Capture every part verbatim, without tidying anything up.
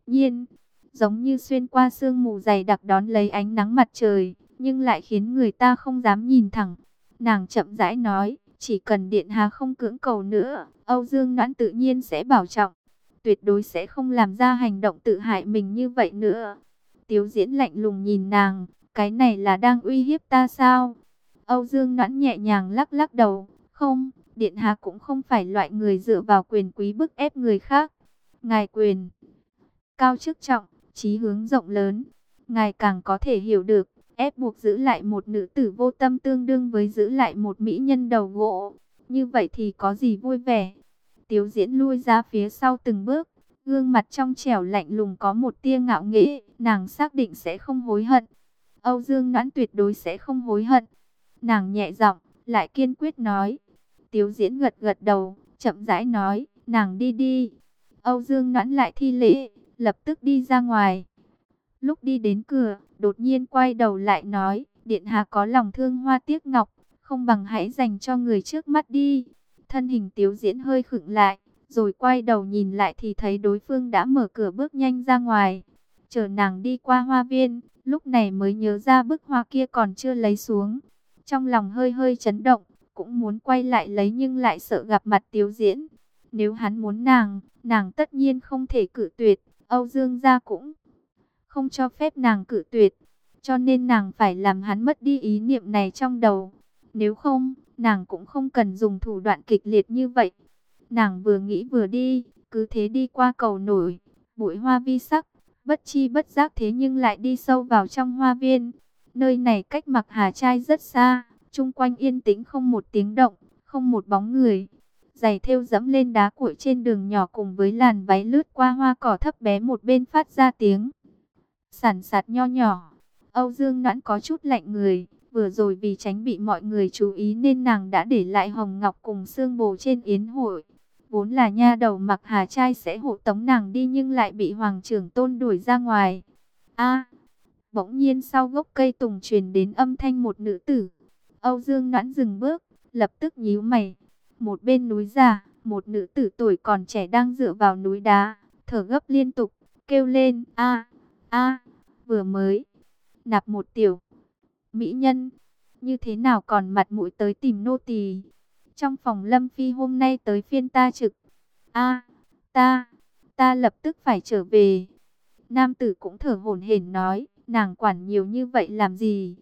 nhiên, giống như xuyên qua sương mù dày đặc đón lấy ánh nắng mặt trời, nhưng lại khiến người ta không dám nhìn thẳng. Nàng chậm rãi nói, chỉ cần điện hạ không cưỡng cầu nữa, Âu Dương Noãn tự nhiên sẽ bảo trọng, tuyệt đối sẽ không làm ra hành động tự hại mình như vậy nữa. Tiếu Diễn lạnh lùng nhìn nàng, cái này là đang uy hiếp ta sao? Âu Dương Noãn nhẹ nhàng lắc lắc đầu, không, điện hạ cũng không phải loại người dựa vào quyền quý bức ép người khác. Ngài quyền cao chức trọng, chí hướng rộng lớn, ngài càng có thể hiểu được, ép buộc giữ lại một nữ tử vô tâm tương đương với giữ lại một mỹ nhân đầu gỗ. Như vậy thì có gì vui vẻ? Tiếu Diễn lui ra phía sau từng bước, gương mặt trong trẻo lạnh lùng có một tia ngạo nghễ, nàng xác định sẽ không hối hận. Âu Dương Noãn tuyệt đối sẽ không hối hận. Nàng nhẹ giọng, lại kiên quyết nói. Tiếu Diễn gật gật đầu, chậm rãi nói, nàng đi đi. Âu Dương Noãn lại thi lễ, lập tức đi ra ngoài. Lúc đi đến cửa, đột nhiên quay đầu lại nói, điện hạ có lòng thương hoa tiếc ngọc, không bằng hãy dành cho người trước mắt đi. Thân hình Tiếu Diễn hơi khựng lại, rồi quay đầu nhìn lại thì thấy đối phương đã mở cửa bước nhanh ra ngoài. Chờ nàng đi qua hoa viên, lúc này mới nhớ ra bức hoa kia còn chưa lấy xuống. Trong lòng hơi hơi chấn động, cũng muốn quay lại lấy nhưng lại sợ gặp mặt Tiếu Diễn. Nếu hắn muốn nàng, nàng tất nhiên không thể cự tuyệt, Âu Dương gia cũng không cho phép nàng cự tuyệt. Cho nên nàng phải làm hắn mất đi ý niệm này trong đầu. Nếu không, nàng cũng không cần dùng thủ đoạn kịch liệt như vậy. Nàng vừa nghĩ vừa đi, cứ thế đi qua cầu nổi, bụi hoa vi sắc, bất chi bất giác thế nhưng lại đi sâu vào trong hoa viên. Nơi này cách Mặc Hà Trai rất xa, chung quanh yên tĩnh không một tiếng động, không một bóng người. Giày thêu dẫm lên đá cuội trên đường nhỏ cùng với làn váy lướt qua hoa cỏ thấp bé một bên phát ra tiếng sàn sạt nho nhỏ. Âu Dương Noãn có chút lạnh người, vừa rồi vì tránh bị mọi người chú ý nên nàng đã để lại hồng ngọc cùng xương bồ trên yến hội. Vốn là nha đầu Mặc Hà Trai sẽ hộ tống nàng đi nhưng lại bị Hoàng trưởng tôn đuổi ra ngoài. A, bỗng nhiên sau gốc cây tùng truyền đến âm thanh một nữ tử. Âu Dương Noãn dừng bước, lập tức nhíu mày. Một bên núi già, một nữ tử tuổi còn trẻ đang dựa vào núi đá, thở gấp liên tục, kêu lên, a, a, vừa mới nạp một tiểu mỹ nhân, như thế nào còn mặt mũi tới tìm nô tỳ? Trong phòng Lâm Phi hôm nay tới phiên ta trực. A, ta, ta lập tức phải trở về. Nam tử cũng thở hổn hển nói, nàng quản nhiều như vậy làm gì?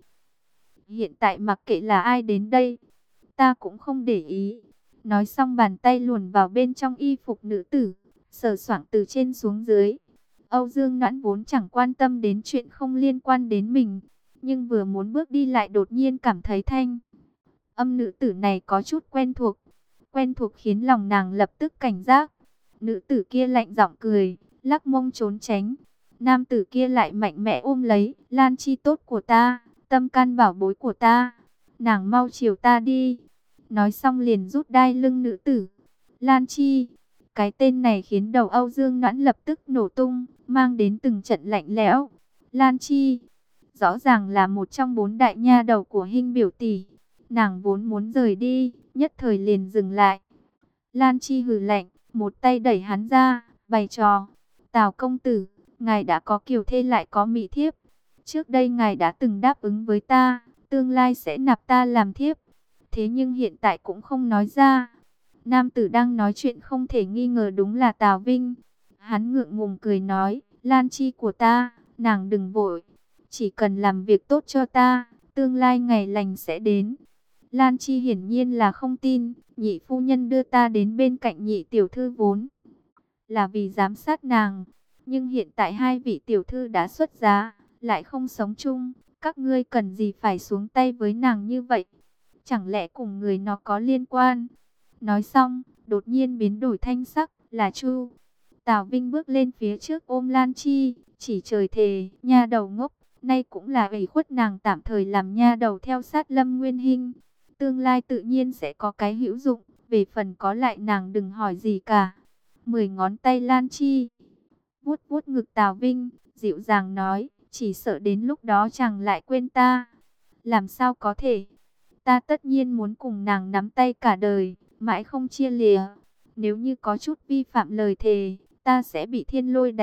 Hiện tại mặc kệ là ai đến đây, ta cũng không để ý. Nói xong bàn tay luồn vào bên trong y phục nữ tử, sờ soạng từ trên xuống dưới. Âu Dương Noãn vốn chẳng quan tâm đến chuyện không liên quan đến mình, nhưng vừa muốn bước đi lại đột nhiên cảm thấy thanh âm nữ tử này có chút quen thuộc. Quen thuộc khiến lòng nàng lập tức cảnh giác. Nữ tử kia lạnh giọng cười, lắc mông trốn tránh. Nam tử kia lại mạnh mẽ ôm lấy, Lan Chi tốt của ta, tâm can bảo bối của ta, nàng mau chiều ta đi. Nói xong liền rút đai lưng nữ tử. Lan Chi, cái tên này khiến đầu Âu Dương Noãn lập tức nổ tung, mang đến từng trận lạnh lẽo. Lan Chi, rõ ràng là một trong bốn đại nha đầu của Hinh biểu tỷ. Nàng vốn muốn rời đi, nhất thời liền dừng lại. Lan Chi hừ lạnh, một tay đẩy hắn ra, bày trò. Tào công tử, ngài đã có kiều thê lại có mỹ thiếp. Trước đây ngài đã từng đáp ứng với ta, tương lai sẽ nạp ta làm thiếp. Thế nhưng hiện tại cũng không nói ra. Nam tử đang nói chuyện không thể nghi ngờ đúng là Tào Vinh. Hắn ngượng ngùng cười nói, Lan Chi của ta, nàng đừng vội. Chỉ cần làm việc tốt cho ta, tương lai ngày lành sẽ đến. Lan Chi hiển nhiên là không tin, nhị phu nhân đưa ta đến bên cạnh nhị tiểu thư vốn là vì giám sát nàng. Nhưng hiện tại hai vị tiểu thư đã xuất giá, lại không sống chung, các ngươi cần gì phải xuống tay với nàng như vậy? Chẳng lẽ cùng người nó có liên quan? Nói xong, đột nhiên biến đổi thanh sắc, là Chu. Tào Vinh bước lên phía trước ôm Lan Chi, chỉ trời thề, nha đầu ngốc, nay cũng là ủy khuất nàng tạm thời làm nha đầu theo sát Lâm Nguyên Hinh. Tương lai tự nhiên sẽ có cái hữu dụng, về phần có lại nàng đừng hỏi gì cả. Mười ngón tay Lan Chi vuốt vuốt ngực Tào Vinh, dịu dàng nói, chỉ sợ đến lúc đó chàng lại quên ta. Làm sao có thể? Ta tất nhiên muốn cùng nàng nắm tay cả đời, mãi không chia lìa. Nếu như có chút vi phạm lời thề, ta sẽ bị thiên lôi đánh,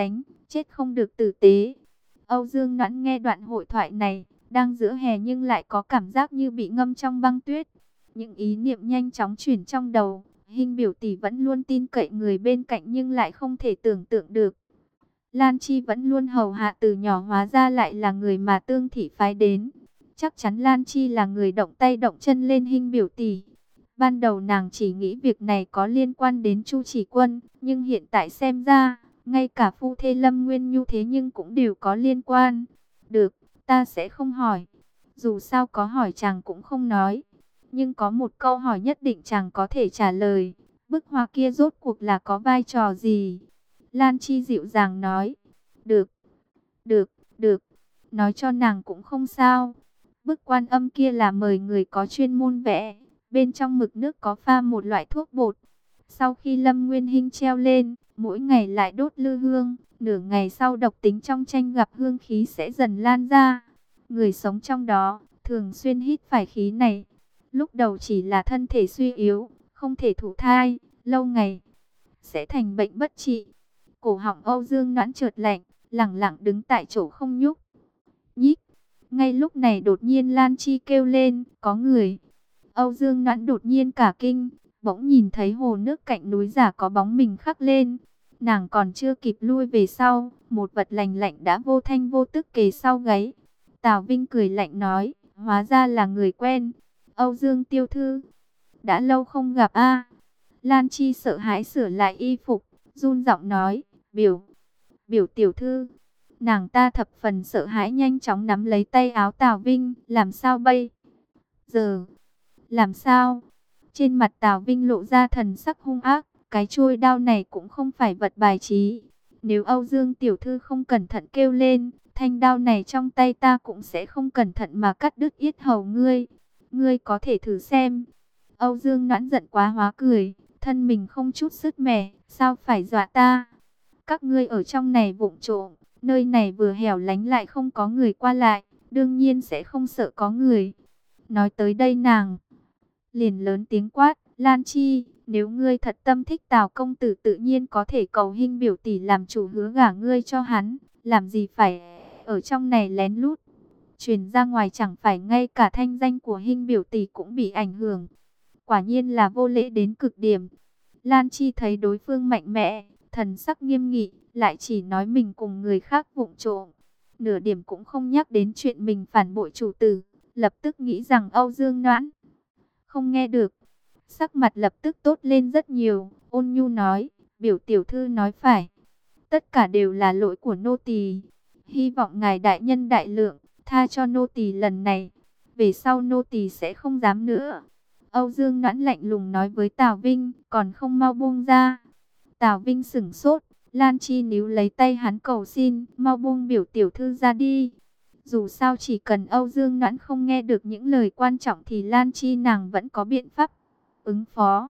chết không được tử tế. Âu Dương Noãn nghe đoạn hội thoại này, đang giữa hè nhưng lại có cảm giác như bị ngâm trong băng tuyết. Những ý niệm nhanh chóng chuyển trong đầu, Hinh biểu tỷ vẫn luôn tin cậy người bên cạnh nhưng lại không thể tưởng tượng được. Lan Chi vẫn luôn hầu hạ từ nhỏ hóa ra lại là người mà Tương Thị phái đến. Chắc chắn Lan Chi là người động tay động chân lên Hinh biểu tỷ. Ban đầu nàng chỉ nghĩ việc này có liên quan đến Chu Chỉ Quân, nhưng hiện tại xem ra, ngay cả phu thê Lâm Nguyên Nhu thế nhưng cũng đều có liên quan. Được, ta sẽ không hỏi. Dù sao có hỏi chàng cũng không nói. Nhưng có một câu hỏi nhất định chàng có thể trả lời. Bức hoa kia rốt cuộc là có vai trò gì? Lan Chi dịu dàng nói. Được, được, được. Nói cho nàng cũng không sao. Bức Quan Âm kia là mời người có chuyên môn vẽ. Bên trong mực nước có pha một loại thuốc bột. Sau khi Lâm Nguyên Hinh treo lên, mỗi ngày lại đốt lư hương. Nửa ngày sau độc tính trong tranh gặp hương khí sẽ dần lan ra. Người sống trong đó, thường xuyên hít phải khí này. Lúc đầu chỉ là thân thể suy yếu, không thể thụ thai, lâu ngày sẽ thành bệnh bất trị. Cổ họng Âu Dương Noãn chợt lạnh, lẳng lặng đứng tại chỗ không nhúc nhích. Ngay lúc này đột nhiên Lan Chi kêu lên, có người. Âu Dương Noãn đột nhiên cả kinh, bỗng nhìn thấy hồ nước cạnh núi giả có bóng mình khắc lên. Nàng còn chưa kịp lui về sau, một vật lành lạnh đã vô thanh vô tức kề sau gáy. Tào Vinh cười lạnh nói, hóa ra là người quen. Âu Dương tiểu thư, đã lâu không gặp a. Lan Chi sợ hãi sửa lại y phục, run giọng nói, biểu, biểu tiểu thư. Nàng ta thập phần sợ hãi nhanh chóng nắm lấy tay áo Tào Vinh, làm sao bây giờ? Làm sao? Trên mặt Tào Vinh lộ ra thần sắc hung ác, cái chuôi đao này cũng không phải vật bài trí. Nếu Âu Dương tiểu thư không cẩn thận kêu lên, thanh đao này trong tay ta cũng sẽ không cẩn thận mà cắt đứt yết hầu ngươi. Ngươi có thể thử xem. Âu Dương Noãn giận quá hóa cười, thân mình không chút sứt mẻ, sao phải dọa ta? Các ngươi ở trong này vụng trộm, nơi này vừa hẻo lánh lại không có người qua lại, đương nhiên sẽ không sợ có người. Nói tới đây nàng liền lớn tiếng quát, Lan Chi, nếu ngươi thật tâm thích Tào công tử tự nhiên có thể cầu Hinh biểu tỷ làm chủ hứa gả ngươi cho hắn, làm gì phải ở trong này lén lút. Truyền ra ngoài chẳng phải ngay cả thanh danh của Hinh biểu tỷ cũng bị ảnh hưởng. Quả nhiên là vô lễ đến cực điểm. Lan Chi thấy đối phương mạnh mẽ, thần sắc nghiêm nghị, lại chỉ nói mình cùng người khác vụng trộm. Nửa điểm cũng không nhắc đến chuyện mình phản bội chủ tử, lập tức nghĩ rằng Âu Dương Noãn không nghe được. Sắc mặt lập tức tốt lên rất nhiều, ôn nhu nói, biểu tiểu thư nói phải. Tất cả đều là lỗi của nô tỳ. Hy vọng ngài đại nhân đại lượng, tha cho nô tỳ lần này. Về sau nô tỳ sẽ không dám nữa. Âu Dương Noãn lạnh lùng nói với Tào Vinh, còn không mau buông ra. Tào Vinh sửng sốt, Lan Chi níu lấy tay hắn cầu xin, mau buông biểu tiểu thư ra đi. Dù sao chỉ cần Âu Dương Noãn không nghe được những lời quan trọng thì Lan Chi nàng vẫn có biện pháp ứng phó.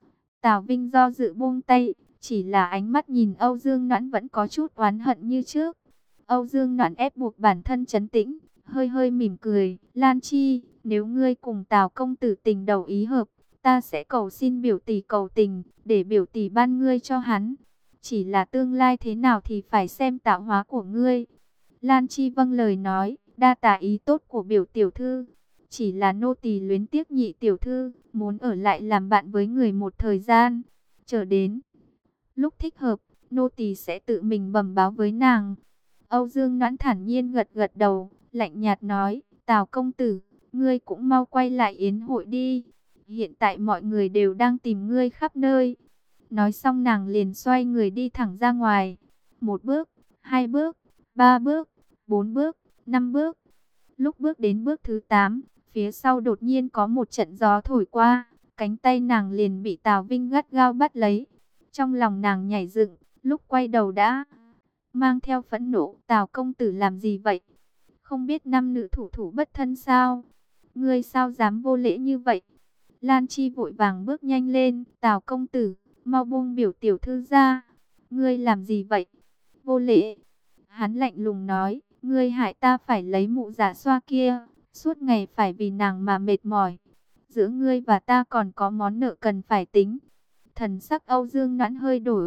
Tào Vinh do dự buông tay, chỉ là ánh mắt nhìn Âu Dương Noãn vẫn có chút oán hận như trước. Âu Dương Noãn ép buộc bản thân trấn tĩnh, hơi hơi mỉm cười, Lan Chi, nếu ngươi cùng Tào công tử tình đầu ý hợp, ta sẽ cầu xin biểu tỷ cầu tình, để biểu tỷ ban ngươi cho hắn. Chỉ là tương lai thế nào thì phải xem tạo hóa của ngươi. Lan Chi vâng lời nói, đa tạ ý tốt của biểu tiểu thư. Chỉ là nô tỳ luyến tiếc nhị tiểu thư, muốn ở lại làm bạn với người một thời gian. Chờ đến lúc thích hợp, nô tỳ sẽ tự mình bẩm báo với nàng. Âu Dương Noãn thản nhiên gật gật đầu, lạnh nhạt nói, Tào công tử, ngươi cũng mau quay lại yến hội đi. Hiện tại mọi người đều đang tìm ngươi khắp nơi. Nói xong nàng liền xoay người đi thẳng ra ngoài. Một bước, hai bước, ba bước, bốn bước, năm bước. Lúc bước đến bước thứ tám, phía sau đột nhiên có một trận gió thổi qua. Cánh tay nàng liền bị Tào Vinh gắt gao bắt lấy. Trong lòng nàng nhảy dựng, lúc quay đầu đã mang theo phẫn nộ. Tào công tử làm gì vậy? Không biết nam nữ thủ thủ bất thân sao? Ngươi sao dám vô lễ như vậy? Lan Chi vội vàng bước nhanh lên. Tào công tử, mau buông biểu tiểu thư ra. Ngươi làm gì vậy? Vô lễ. Hắn lạnh lùng nói, ngươi hại ta phải lấy mụ giả xoa kia. Suốt ngày phải vì nàng mà mệt mỏi. Giữa ngươi và ta còn có món nợ cần phải tính. Thần sắc Âu Dương Noãn hơi đổi.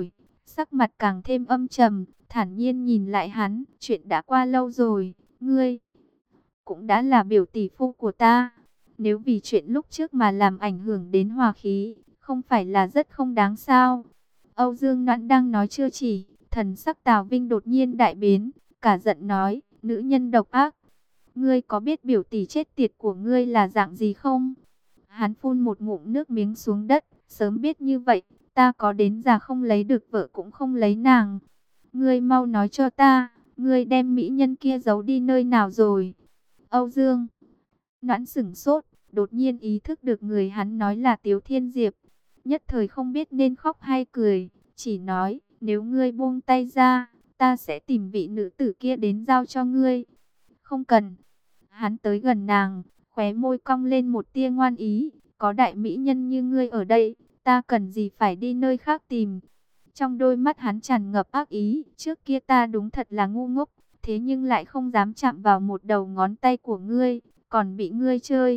sắc mặt càng thêm âm trầm, thản nhiên nhìn lại hắn, chuyện đã qua lâu rồi, ngươi cũng đã là biểu tỷ phu của ta. Nếu vì chuyện lúc trước mà làm ảnh hưởng đến hòa khí, không phải là rất không đáng sao? Âu Dương Noãn đang nói chưa chỉ, thần sắc Tào Vinh đột nhiên đại biến, cả giận nói, nữ nhân độc ác, ngươi có biết biểu tỷ chết tiệt của ngươi là dạng gì không? Hắn phun một ngụm nước miếng xuống đất, sớm biết như vậy, ta có đến già không lấy được vợ cũng không lấy nàng. Ngươi mau nói cho ta, ngươi đem mỹ nhân kia giấu đi nơi nào rồi? Âu Dương Noãn sửng sốt, đột nhiên ý thức được người hắn nói là Tiếu Thiên Diệp. Nhất thời không biết nên khóc hay cười, chỉ nói, nếu ngươi buông tay ra, ta sẽ tìm vị nữ tử kia đến giao cho ngươi. Không cần. Hắn tới gần nàng, khóe môi cong lên một tia ngoan ý, có đại mỹ nhân như ngươi ở đây, ta cần gì phải đi nơi khác tìm. Trong đôi mắt hắn tràn ngập ác ý, trước kia ta đúng thật là ngu ngốc, thế nhưng lại không dám chạm vào một đầu ngón tay của ngươi, còn bị ngươi chơi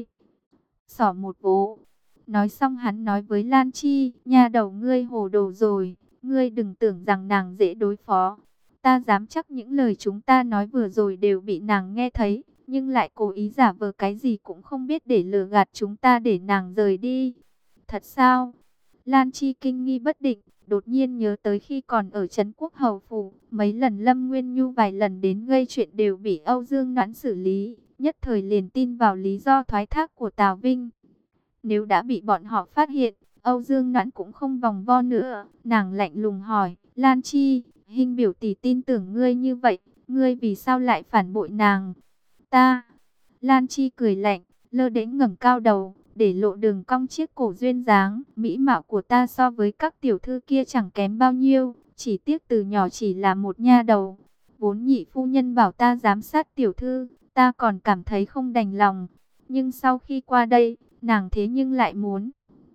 xỏ một vố. Nói xong hắn nói với Lan Chi, nhà đầu ngươi hồ đồ rồi, ngươi đừng tưởng rằng nàng dễ đối phó. Ta dám chắc những lời chúng ta nói vừa rồi đều bị nàng nghe thấy, nhưng lại cố ý giả vờ cái gì cũng không biết để lừa gạt chúng ta để nàng rời đi. Thật sao? Lan Chi kinh nghi bất định, đột nhiên nhớ tới khi còn ở Trấn Quốc Hầu Phủ, mấy lần Lâm Nguyên Nhu vài lần đến gây chuyện đều bị Âu Dương Noãn xử lý, nhất thời liền tin vào lý do thoái thác của Tào Vinh. Nếu đã bị bọn họ phát hiện, Âu Dương Noãn cũng không vòng vo nữa, nàng lạnh lùng hỏi, Lan Chi, Hinh biểu tỷ tin tưởng ngươi như vậy, ngươi vì sao lại phản bội nàng? Ta, Lan Chi cười lạnh, lơ đễnh ngẩng cao đầu, để lộ đường cong chiếc cổ duyên dáng, mỹ mạo của ta so với các tiểu thư kia chẳng kém bao nhiêu, chỉ tiếc từ nhỏ chỉ là một nha đầu. Vốn nhị phu nhân bảo ta giám sát tiểu thư, ta còn cảm thấy không đành lòng, nhưng sau khi qua đây, nàng thế nhưng lại muốn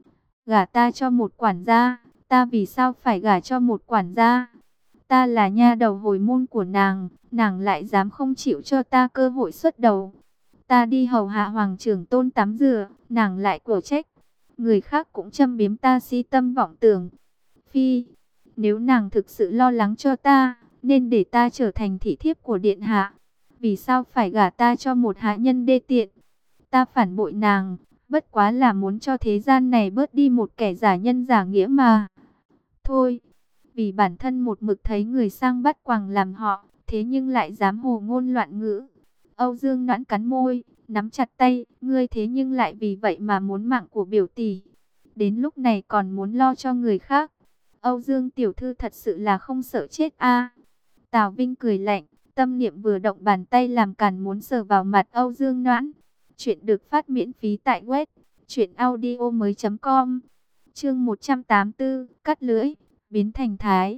gả ta cho một quản gia. Ta vì sao phải gả cho một quản gia? Ta là nha đầu hồi môn của nàng, nàng lại dám không chịu cho ta cơ hội xuất đầu. Ta đi hầu hạ hoàng trưởng tôn tắm rửa, nàng lại cổ trách. Người khác cũng châm biếm ta si tâm vọng tưởng. Phi, nếu nàng thực sự lo lắng cho ta, nên để ta trở thành thị thiếp của điện hạ. Vì sao phải gả ta cho một hạ nhân đê tiện? Ta phản bội nàng, bất quá là muốn cho thế gian này bớt đi một kẻ giả nhân giả nghĩa mà. Thôi, vì bản thân một mực thấy người sang bắt quàng làm họ, thế nhưng lại dám hồ ngôn loạn ngữ. Âu Dương Noãn cắn môi, nắm chặt tay, ngươi thế nhưng lại vì vậy mà muốn mạng của biểu tỷ. Đến lúc này còn muốn lo cho người khác. Âu Dương tiểu thư thật sự là không sợ chết a. Tào Vinh cười lạnh, tâm niệm vừa động bàn tay làm càn muốn sờ vào mặt Âu Dương Noãn. Chuyện được phát miễn phí tại web truyện audio mới chấm com. Chương một trăm tám mươi tư, cắt lưỡi, biến thành thái.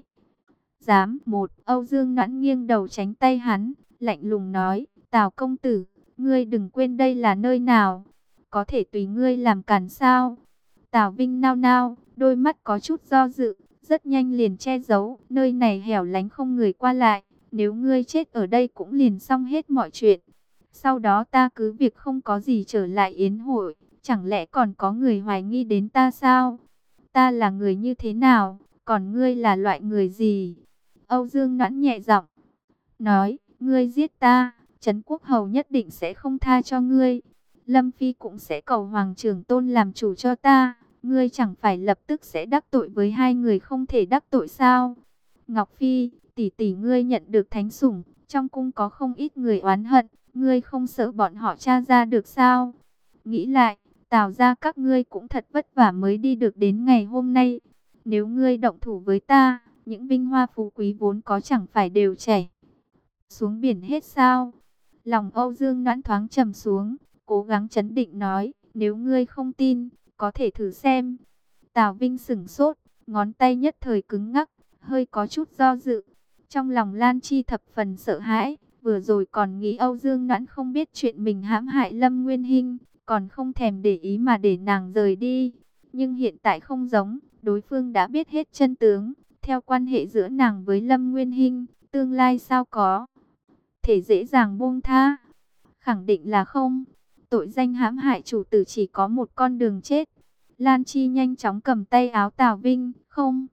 Dám một, Âu Dương Noãn nghiêng đầu tránh tay hắn, lạnh lùng nói, Tào công tử, ngươi đừng quên đây là nơi nào, có thể tùy ngươi làm càn sao? Tào Vinh nao nao, đôi mắt có chút do dự, rất nhanh liền che giấu, nơi này hẻo lánh không người qua lại, nếu ngươi chết ở đây cũng liền xong hết mọi chuyện. Sau đó ta cứ việc không có gì trở lại yến hội, chẳng lẽ còn có người hoài nghi đến ta sao? Ta là người như thế nào, còn ngươi là loại người gì? Âu Dương Noãn nhẹ giọng nói, ngươi giết ta, Trấn Quốc Hầu nhất định sẽ không tha cho ngươi. Lâm Phi cũng sẽ cầu Hoàng Trưởng Tôn làm chủ cho ta. Ngươi chẳng phải lập tức sẽ đắc tội với hai người không thể đắc tội sao? Ngọc Phi, tỷ tỷ ngươi nhận được thánh sủng, trong cung có không ít người oán hận, ngươi không sợ bọn họ tra ra được sao? Nghĩ lại, Tào ra các ngươi cũng thật vất vả mới đi được đến ngày hôm nay. Nếu ngươi động thủ với ta, những vinh hoa phú quý vốn có chẳng phải đều chảy xuống biển hết sao? Lòng Âu Dương Noãn thoáng trầm xuống, cố gắng trấn định nói, nếu ngươi không tin, có thể thử xem. Tào Vinh sửng sốt, ngón tay nhất thời cứng ngắc, hơi có chút do dự. Trong lòng Lan Chi thập phần sợ hãi, vừa rồi còn nghĩ Âu Dương Noãn không biết chuyện mình hãm hại Lâm Nguyên Hinh, còn không thèm để ý mà để nàng rời đi. Nhưng hiện tại không giống, đối phương đã biết hết chân tướng, theo quan hệ giữa nàng với Lâm Nguyên Hinh, tương lai sao có thể dễ dàng buông tha? Khẳng định là không. Tội danh hãm hại chủ tử chỉ có một con đường chết. Lan Chi nhanh chóng cầm tay áo Tào Vinh, không,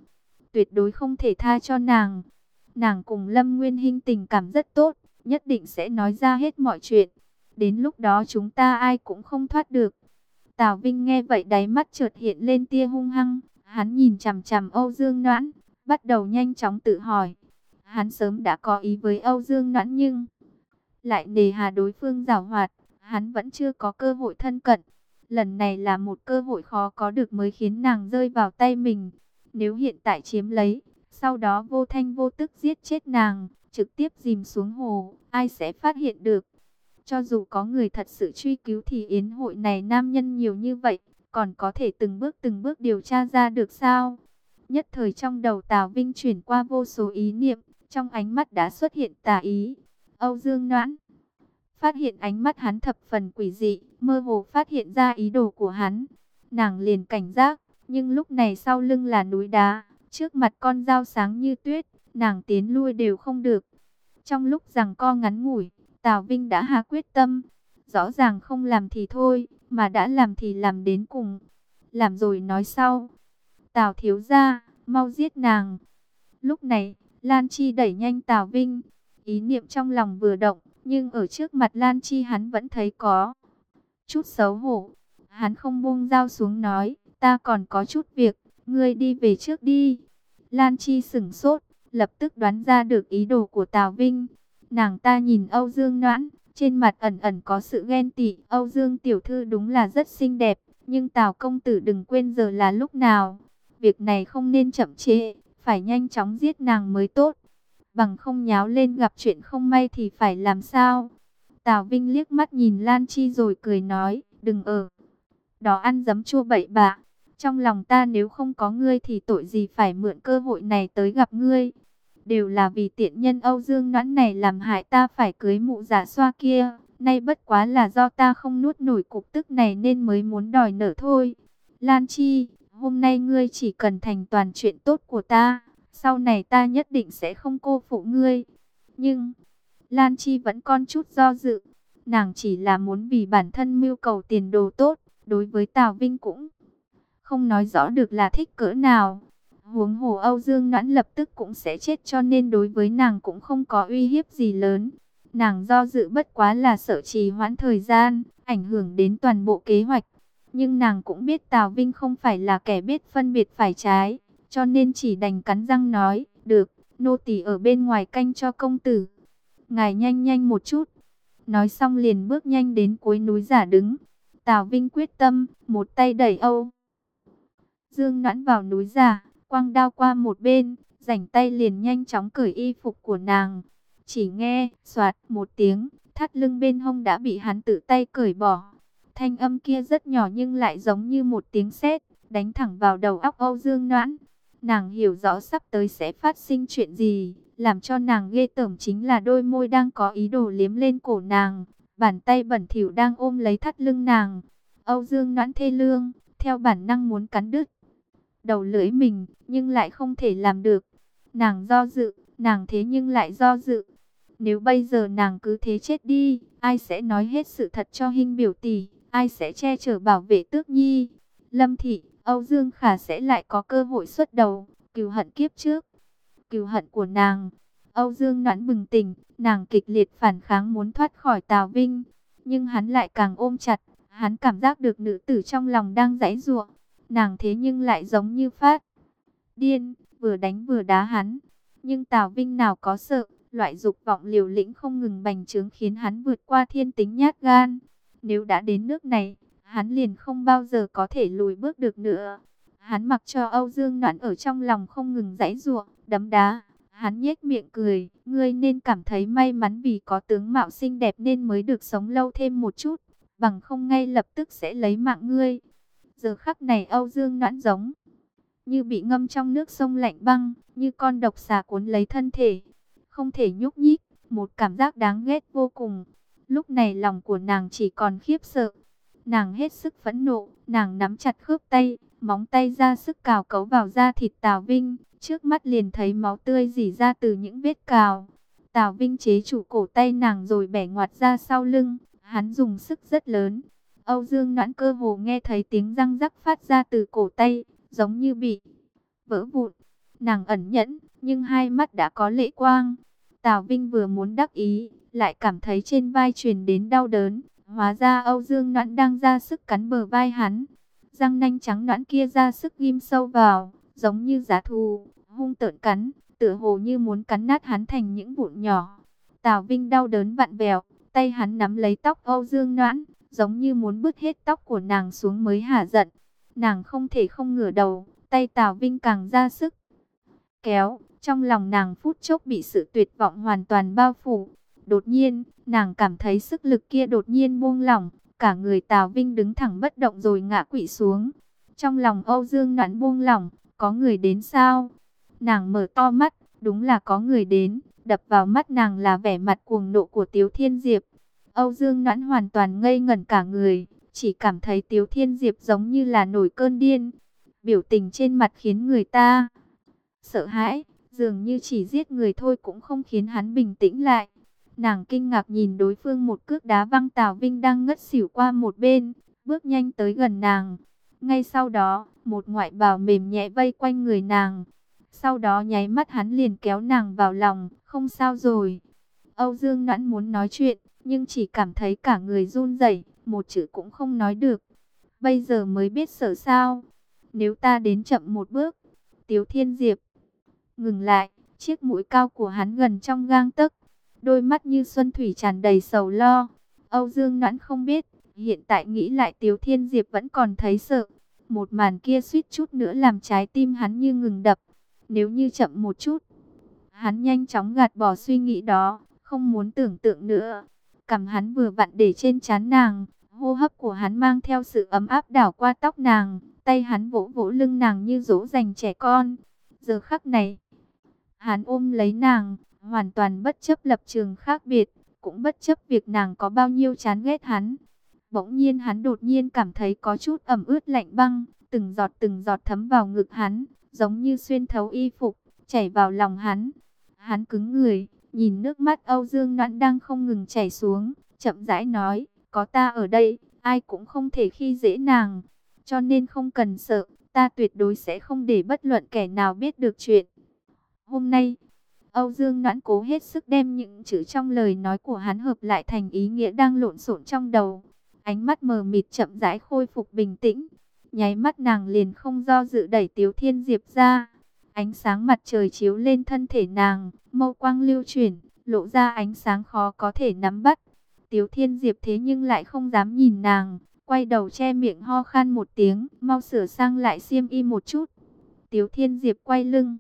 tuyệt đối không thể tha cho nàng. Nàng cùng Lâm Nguyên Hinh tình cảm rất tốt, nhất định sẽ nói ra hết mọi chuyện. Đến lúc đó chúng ta ai cũng không thoát được. Tào Vinh nghe vậy đáy mắt chợt hiện lên tia hung hăng. Hắn nhìn chằm chằm Âu Dương Noãn, bắt đầu nhanh chóng tự hỏi. Hắn sớm đã có ý với Âu Dương Noãn nhưng lại nề hà đối phương giảo hoạt. Hắn vẫn chưa có cơ hội thân cận. Lần này là một cơ hội khó có được mới khiến nàng rơi vào tay mình. Nếu hiện tại chiếm lấy, sau đó vô thanh vô tức giết chết nàng, trực tiếp dìm xuống hồ, ai sẽ phát hiện được? Cho dù có người thật sự truy cứu thì yến hội này nam nhân nhiều như vậy, còn có thể từng bước từng bước điều tra ra được sao? Nhất thời trong đầu Tào Vinh chuyển qua vô số ý niệm, trong ánh mắt đã xuất hiện tà ý. Âu Dương Noãn phát hiện ánh mắt hắn thập phần quỷ dị, mơ hồ phát hiện ra ý đồ của hắn. Nàng liền cảnh giác, nhưng lúc này sau lưng là núi đá, trước mặt con dao sáng như tuyết, nàng tiến lui đều không được. Trong lúc giằng co ngắn ngủi, Tào Vinh đã hạ quyết tâm, rõ ràng không làm thì thôi, mà đã làm thì làm đến cùng. Làm rồi nói sau. Tào thiếu gia, mau giết nàng. Lúc này, Lan Chi đẩy nhanh Tào Vinh, ý niệm trong lòng vừa động, nhưng ở trước mặt Lan Chi hắn vẫn thấy có chút xấu hổ. Hắn không buông dao xuống nói, ta còn có chút việc, ngươi đi về trước đi. Lan Chi sửng sốt, lập tức đoán ra được ý đồ của Tào Vinh. Nàng ta nhìn Âu Dương Noãn, trên mặt ẩn ẩn có sự ghen tị. Âu Dương tiểu thư đúng là rất xinh đẹp, nhưng Tào công tử đừng quên giờ là lúc nào. Việc này không nên chậm trễ, phải nhanh chóng giết nàng mới tốt. Bằng không nháo lên gặp chuyện không may thì phải làm sao? Tào Vinh liếc mắt nhìn Lan Chi rồi cười nói, đừng ở đó ăn dấm chua bậy bạ. Trong lòng ta nếu không có ngươi thì tội gì phải mượn cơ hội này tới gặp ngươi. Đều là vì tiện nhân Âu Dương Noãn này làm hại ta phải cưới mụ giả xoa kia. Nay bất quá là do ta không nuốt nổi cục tức này nên mới muốn đòi nợ thôi. Lan Chi, hôm nay ngươi chỉ cần thành toàn chuyện tốt của ta. Sau này ta nhất định sẽ không cô phụ ngươi. Nhưng Lan Chi vẫn còn chút do dự. Nàng chỉ là muốn vì bản thân mưu cầu tiền đồ tốt. Đối với Tào Vinh cũng không nói rõ được là thích cỡ nào. Huống hồ Âu Dương Noãn lập tức cũng sẽ chết, cho nên đối với nàng cũng không có uy hiếp gì lớn. Nàng do dự bất quá là sợ trì hoãn thời gian, ảnh hưởng đến toàn bộ kế hoạch. Nhưng nàng cũng biết Tào Vinh không phải là kẻ biết phân biệt phải trái, cho nên chỉ đành cắn răng nói, được, nô tỳ ở bên ngoài canh cho công tử. Ngài nhanh nhanh một chút. Nói xong liền bước nhanh đến cuối núi giả đứng. Tào Vinh quyết tâm, một tay đẩy Âu Dương Noãn vào núi giả, quăng đao qua một bên, rảnh tay liền nhanh chóng cởi y phục của nàng. Chỉ nghe, soạt một tiếng, thắt lưng bên hông đã bị hắn tự tay cởi bỏ. Thanh âm kia rất nhỏ nhưng lại giống như một tiếng sét, đánh thẳng vào đầu óc Âu Dương Noãn. Nàng hiểu rõ sắp tới sẽ phát sinh chuyện gì, làm cho nàng ghê tởm chính là đôi môi đang có ý đồ liếm lên cổ nàng, bàn tay bẩn thỉu đang ôm lấy thắt lưng nàng. Âu Dương Noãn thê lương, theo bản năng muốn cắn đứt đầu lưỡi mình, nhưng lại không thể làm được. Nàng do dự, nàng thế nhưng lại do dự. Nếu bây giờ nàng cứ thế chết đi, ai sẽ nói hết sự thật cho Hinh biểu tỷ, ai sẽ che chở bảo vệ Tước Nhi? Lâm Thị, Âu Dương Khả sẽ lại có cơ hội xuất đầu, cừu hận kiếp trước. Cừu hận của nàng. Âu Dương Noãn bừng tỉnh, nàng kịch liệt phản kháng muốn thoát khỏi Tào Vinh, nhưng hắn lại càng ôm chặt. Hắn cảm giác được nữ tử trong lòng đang giãy giụa. Nàng thế nhưng lại giống như phát điên, vừa đánh vừa đá hắn. Nhưng Tào Vinh nào có sợ, loại dục vọng liều lĩnh không ngừng bành trướng khiến hắn vượt qua thiên tính nhát gan. Nếu đã đến nước này, hắn liền không bao giờ có thể lùi bước được nữa. Hắn mặc cho Âu Dương Noãn ở trong lòng không ngừng giãy giụa, đấm đá. Hắn nhếch miệng cười, ngươi nên cảm thấy may mắn vì có tướng mạo xinh đẹp nên mới được sống lâu thêm một chút, bằng không ngay lập tức sẽ lấy mạng ngươi. Giờ khắc này Âu Dương Noãn giống như bị ngâm trong nước sông lạnh băng, như con độc xà cuốn lấy thân thể, không thể nhúc nhích, một cảm giác đáng ghét vô cùng. Lúc này lòng của nàng chỉ còn khiếp sợ. Nàng hết sức phẫn nộ, nàng nắm chặt khớp tay, móng tay ra sức cào cấu vào da thịt Tào Vinh, trước mắt liền thấy máu tươi rỉ ra từ những vết cào. Tào Vinh chế chủ cổ tay nàng rồi bẻ ngoặt ra sau lưng, hắn dùng sức rất lớn. Âu Dương Noãn cơ hồ nghe thấy tiếng răng rắc phát ra từ cổ tay, giống như bị vỡ vụn. Nàng ẩn nhẫn, nhưng hai mắt đã có lệ quang. Tào Vinh vừa muốn đắc ý, lại cảm thấy trên vai truyền đến đau đớn. Hóa ra Âu Dương Noãn đang ra sức cắn bờ vai hắn. Răng nanh trắng nõn kia ra sức ghim sâu vào, giống như giá thú, hung tợn cắn, tựa hồ như muốn cắn nát hắn thành những vụn nhỏ. Tào Vinh đau đớn vặn vẹo, tay hắn nắm lấy tóc Âu Dương Noãn, giống như muốn bứt hết tóc của nàng xuống mới hả giận. Nàng không thể không ngửa đầu, tay Tào Vinh càng ra sức kéo, trong lòng nàng phút chốc bị sự tuyệt vọng hoàn toàn bao phủ. Đột nhiên, nàng cảm thấy sức lực kia đột nhiên buông lỏng, cả người Tào Vinh đứng thẳng bất động rồi ngã quỵ xuống. Trong lòng Âu Dương Noãn buông lỏng, có người đến sao? Nàng mở to mắt, đúng là có người đến, đập vào mắt nàng là vẻ mặt cuồng nộ của Tiếu Thiên Diệp. Âu Dương Noãn hoàn toàn ngây ngẩn cả người, chỉ cảm thấy Tiếu Thiên Diệp giống như là nổi cơn điên. Biểu tình trên mặt khiến người ta sợ hãi, dường như chỉ giết người thôi cũng không khiến hắn bình tĩnh lại. Nàng kinh ngạc nhìn đối phương, một cước đá văng Tào Vinh đang ngất xỉu qua một bên, bước nhanh tới gần nàng. Ngay sau đó, một ngoại bào mềm nhẹ vây quanh người nàng. Sau đó nháy mắt hắn liền kéo nàng vào lòng, không sao rồi. Âu Dương Noãn muốn nói chuyện, nhưng chỉ cảm thấy cả người run rẩy, một chữ cũng không nói được. Bây giờ mới biết sợ sao? Nếu ta đến chậm một bước. Tiếu Thiên Diệp ngừng lại, chiếc mũi cao của hắn gần trong gang tấc, đôi mắt như xuân thủy tràn đầy sầu lo. Âu Dương Noãn không biết, hiện tại nghĩ lại Tiếu Thiên Diệp vẫn còn thấy sợ. Một màn kia suýt chút nữa làm trái tim hắn như ngừng đập. Nếu như chậm một chút, hắn nhanh chóng gạt bỏ suy nghĩ đó, không muốn tưởng tượng nữa. Cằm hắn vừa vặn để trên trán nàng, hô hấp của hắn mang theo sự ấm áp đảo qua tóc nàng, tay hắn vỗ vỗ lưng nàng như dỗ dành trẻ con. Giờ khắc này, hắn ôm lấy nàng, hoàn toàn bất chấp lập trường khác biệt, cũng bất chấp việc nàng có bao nhiêu chán ghét hắn. Bỗng nhiên hắn đột nhiên cảm thấy có chút ẩm ướt lạnh băng, từng giọt từng giọt thấm vào ngực hắn, giống như xuyên thấu y phục, chảy vào lòng hắn. Hắn cứng người, nhìn nước mắt Âu Dương Noãn đang không ngừng chảy xuống, chậm rãi nói, có ta ở đây, ai cũng không thể khi dễ nàng, cho nên không cần sợ, ta tuyệt đối sẽ không để bất luận kẻ nào biết được chuyện. Hôm nay, Âu Dương Noãn cố hết sức đem những chữ trong lời nói của hắn hợp lại thành ý nghĩa đang lộn xộn trong đầu. Ánh mắt mờ mịt chậm rãi khôi phục bình tĩnh. Nháy mắt nàng liền không do dự đẩy Tiếu Thiên Diệp ra. Ánh sáng mặt trời chiếu lên thân thể nàng, mâu quang lưu chuyển, lộ ra ánh sáng khó có thể nắm bắt. Tiếu Thiên Diệp thế nhưng lại không dám nhìn nàng, quay đầu che miệng ho khan một tiếng, mau sửa sang lại xiêm y một chút. Tiếu Thiên Diệp quay lưng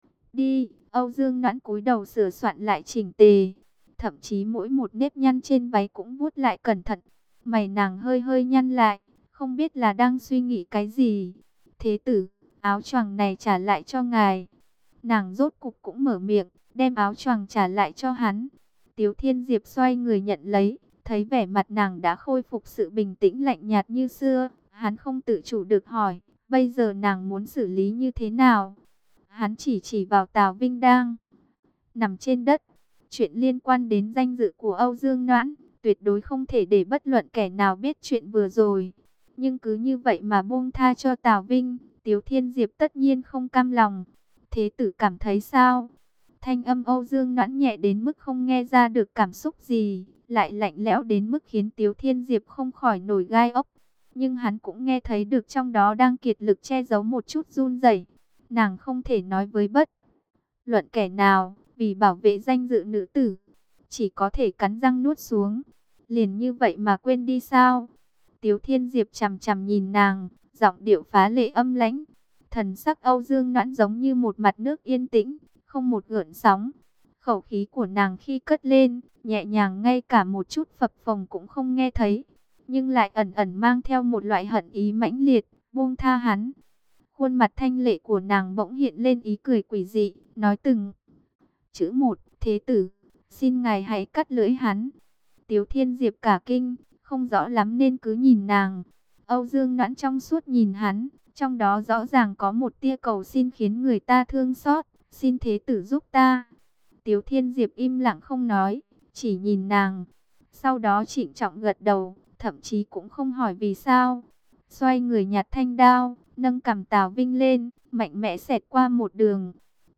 đi, Âu Dương Noãn cúi đầu sửa soạn lại chỉnh tề, thậm chí mỗi một nếp nhăn trên váy cũng vuốt lại cẩn thận. Mày nàng hơi hơi nhăn lại, không biết là đang suy nghĩ cái gì. Thế tử, áo choàng này trả lại cho ngài. Nàng rốt cục cũng mở miệng, đem áo choàng trả lại cho hắn. Tiếu Thiên Diệp xoay người nhận lấy, thấy vẻ mặt nàng đã khôi phục sự bình tĩnh lạnh nhạt như xưa. Hắn không tự chủ được hỏi, bây giờ nàng muốn xử lý như thế nào? Hắn chỉ chỉ vào Tào Vinh đang nằm trên đất. Chuyện liên quan đến danh dự của Âu Dương Noãn, tuyệt đối không thể để bất luận kẻ nào biết chuyện vừa rồi. Nhưng cứ như vậy mà buông tha cho Tào Vinh, Tiếu Thiên Diệp tất nhiên không cam lòng. Thế tử cảm thấy sao? Thanh âm Âu Dương Noãn nhẹ đến mức không nghe ra được cảm xúc gì, lại lạnh lẽo đến mức khiến Tiếu Thiên Diệp không khỏi nổi gai ốc. Nhưng hắn cũng nghe thấy được trong đó đang kiệt lực che giấu một chút run rẩy. Nàng không thể nói với bất luận kẻ nào, vì bảo vệ danh dự nữ tử, chỉ có thể cắn răng nuốt xuống. Liền như vậy mà quên đi sao? Tiếu Thiên Diệp chằm chằm nhìn nàng, giọng điệu phá lệ âm lãnh. Thần sắc Âu Dương Noãn giống như một mặt nước yên tĩnh, không một gợn sóng. Khẩu khí của nàng khi cất lên, nhẹ nhàng, ngay cả một chút phập phồng cũng không nghe thấy, nhưng lại ẩn ẩn mang theo một loại hận ý mãnh liệt. Buông tha hắn. Khuôn mặt thanh lệ của nàng bỗng hiện lên ý cười quỷ dị, nói từng chữ một, thế tử, xin ngài hãy cắt lưỡi hắn. Tiếu Thiên Diệp cả kinh, không rõ lắm nên cứ nhìn nàng. Âu Dương Noãn trong suốt nhìn hắn, trong đó rõ ràng có một tia cầu xin khiến người ta thương xót, xin thế tử giúp ta. Tiếu Thiên Diệp im lặng không nói, chỉ nhìn nàng. Sau đó trịnh trọng gật đầu, thậm chí cũng không hỏi vì sao. Xoay người nhặt thanh đao, nâng cằm Tào Vinh lên, mạnh mẽ xẹt qua một đường.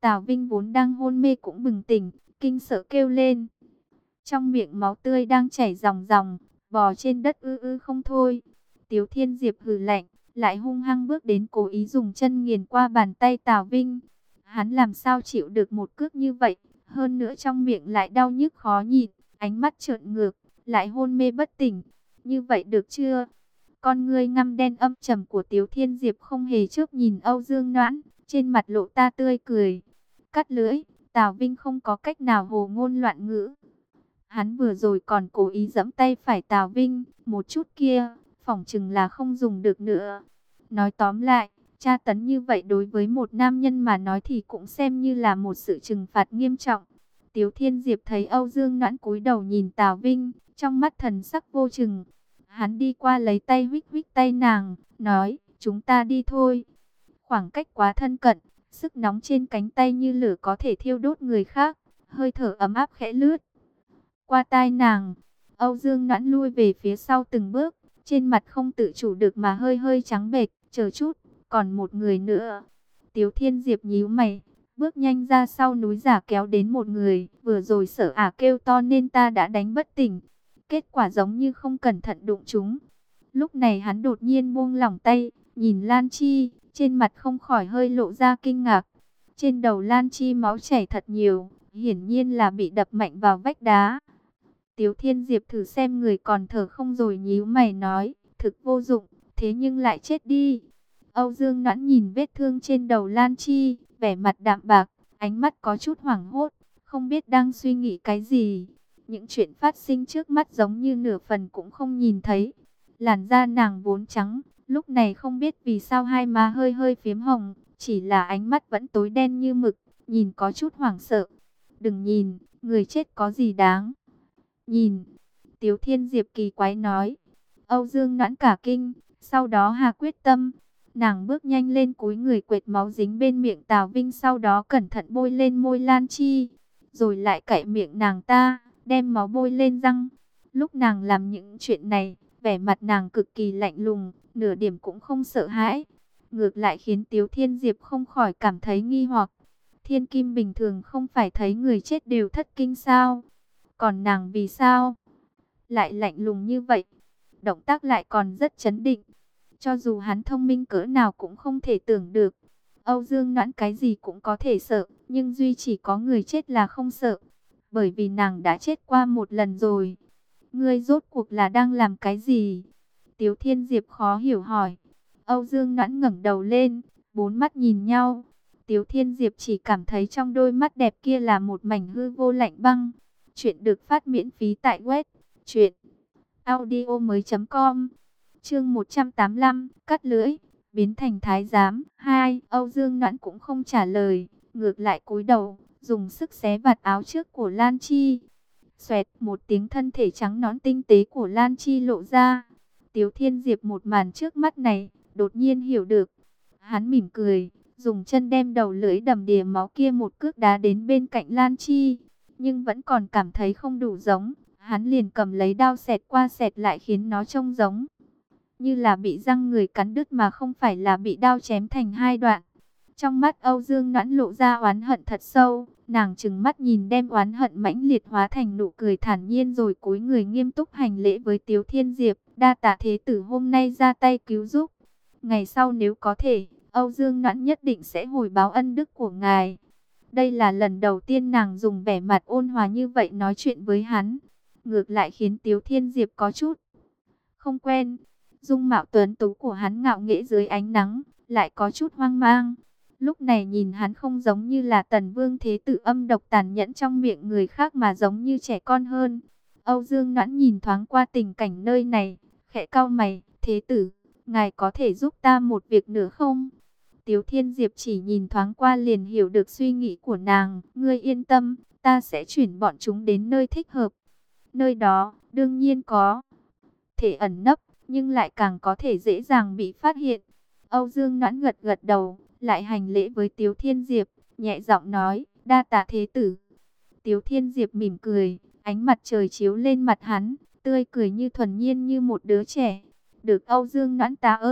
Tào Vinh vốn đang hôn mê cũng bừng tỉnh, kinh sợ kêu lên. Trong miệng máu tươi đang chảy ròng ròng, bò trên đất ư ư không thôi. Tiếu Thiên Diệp hừ lạnh, lại hung hăng bước đến cố ý dùng chân nghiền qua bàn tay Tào Vinh. Hắn làm sao chịu được một cước như vậy, hơn nữa trong miệng lại đau nhức khó nhịn, ánh mắt trợn ngược, lại hôn mê bất tỉnh. Như vậy được chưa? Con ngươi ngăm đen âm trầm của Tiếu Thiên Diệp không hề chớp nhìn Âu Dương Noãn, trên mặt lộ ta tươi cười. Cắt lưỡi, Tào Vinh không có cách nào hồ ngôn loạn ngữ. Hắn vừa rồi còn cố ý giẫm tay phải Tào Vinh, một chút kia, phỏng chừng là không dùng được nữa. Nói tóm lại, tra tấn như vậy đối với một nam nhân mà nói thì cũng xem như là một sự trừng phạt nghiêm trọng. Tiếu Thiên Diệp thấy Âu Dương Noãn cúi đầu nhìn Tào Vinh, trong mắt thần sắc vô chừng. Hắn đi qua lấy tay huých huých tay nàng, nói, chúng ta đi thôi. Khoảng cách quá thân cận, sức nóng trên cánh tay như lửa có thể thiêu đốt người khác, hơi thở ấm áp khẽ lướt qua tai nàng. Âu Dương Noãn lui về phía sau từng bước, trên mặt không tự chủ được mà hơi hơi trắng bệch, chờ chút, còn một người nữa. Tiếu Thiên Diệp nhíu mày, bước nhanh ra sau núi giả kéo đến một người, vừa rồi sợ ả kêu to nên ta đã đánh bất tỉnh. Kết quả giống như không cẩn thận đụng chúng. Lúc này hắn đột nhiên buông lỏng tay, nhìn Lan Chi, trên mặt không khỏi hơi lộ ra kinh ngạc. Trên đầu Lan Chi máu chảy thật nhiều, hiển nhiên là bị đập mạnh vào vách đá. Tiếu Thiên Diệp thử xem người còn thở không rồi nhíu mày nói, thực vô dụng, thế nhưng lại chết đi. Âu Dương Noãn nhìn vết thương trên đầu Lan Chi, vẻ mặt đạm bạc, ánh mắt có chút hoảng hốt, không biết đang suy nghĩ cái gì. Những chuyện phát sinh trước mắt giống như nửa phần cũng không nhìn thấy. Làn da nàng vốn trắng, lúc này không biết vì sao hai má hơi hơi phiếm hồng, chỉ là ánh mắt vẫn tối đen như mực, nhìn có chút hoảng sợ. Đừng nhìn, người chết có gì đáng nhìn. Tiếu Thiên Diệp kỳ quái nói. Âu Dương Noãn cả kinh, sau đó hạ quyết tâm. Nàng bước nhanh lên cúi người quệt máu dính bên miệng Tào Vinh, sau đó cẩn thận bôi lên môi Lan Chi, rồi lại cạy miệng nàng ta, đem máu bôi lên răng. Lúc nàng làm những chuyện này, vẻ mặt nàng cực kỳ lạnh lùng, nửa điểm cũng không sợ hãi. Ngược lại khiến Tiếu Thiên Diệp không khỏi cảm thấy nghi hoặc. Thiên kim bình thường không phải thấy người chết đều thất kinh sao? Còn nàng vì sao lại lạnh lùng như vậy? Động tác lại còn rất chấn định. Cho dù hắn thông minh cỡ nào cũng không thể tưởng được. Âu Dương Noãn cái gì cũng có thể sợ, nhưng duy chỉ có người chết là không sợ. Bởi vì nàng đã chết qua một lần rồi. Ngươi rốt cuộc là đang làm cái gì? Tiếu Thiên Diệp khó hiểu hỏi. Âu Dương Noãn ngẩng đầu lên, bốn mắt nhìn nhau. Tiếu Thiên Diệp chỉ cảm thấy trong đôi mắt đẹp kia là một mảnh hư vô lạnh băng. Chuyện được phát miễn phí tại web truyện audio mới chấm com. Chương một trăm tám mươi lăm, cắt lưỡi, biến thành thái giám. Hai, Âu Dương Noãn cũng không trả lời, ngược lại cúi đầu, dùng sức xé vạt áo trước của Lan Chi. Xoẹt, một tiếng, thân thể trắng nõn tinh tế của Lan Chi lộ ra. Tiếu Thiên Diệp một màn trước mắt này, đột nhiên hiểu được. Hắn mỉm cười, dùng chân đem đầu lưỡi đầm đìa máu kia một cước đá đến bên cạnh Lan Chi. Nhưng vẫn còn cảm thấy không đủ giống, hắn liền cầm lấy đao xẹt qua xẹt lại khiến nó trông giống như là bị răng người cắn đứt mà không phải là bị đao chém thành hai đoạn. Trong mắt Âu Dương Noãn lộ ra oán hận thật sâu, nàng trừng mắt nhìn đem oán hận mãnh liệt hóa thành nụ cười thản nhiên, rồi cúi người nghiêm túc hành lễ với Tiếu Thiên Diệp, đa tạ thế tử hôm nay ra tay cứu giúp. Ngày sau nếu có thể, Âu Dương Noãn nhất định sẽ hồi báo ân đức của ngài. Đây là lần đầu tiên nàng dùng vẻ mặt ôn hòa như vậy nói chuyện với hắn. Ngược lại khiến Tiếu Thiên Diệp có chút không quen. Dung mạo tuấn tú của hắn ngạo nghễ dưới ánh nắng, lại có chút hoang mang. Lúc này nhìn hắn không giống như là Tần Vương thế tử âm độc tàn nhẫn trong miệng người khác, mà giống như trẻ con hơn. Âu Dương Noãn nhìn thoáng qua tình cảnh nơi này, khẽ cau mày, thế tử, ngài có thể giúp ta một việc nữa không? Tiếu Thiên Diệp chỉ nhìn thoáng qua liền hiểu được suy nghĩ của nàng. Ngươi yên tâm, ta sẽ chuyển bọn chúng đến nơi thích hợp. Nơi đó, đương nhiên có thể ẩn nấp, nhưng lại càng có thể dễ dàng bị phát hiện. Âu Dương Noãn gật gật đầu, lại hành lễ với Tiếu Thiên Diệp, nhẹ giọng nói, đa tạ thế tử. Tiếu Thiên Diệp mỉm cười, ánh mặt trời chiếu lên mặt hắn, tươi cười như thuần nhiên như một đứa trẻ. Được Âu Dương Noãn tạ ơn,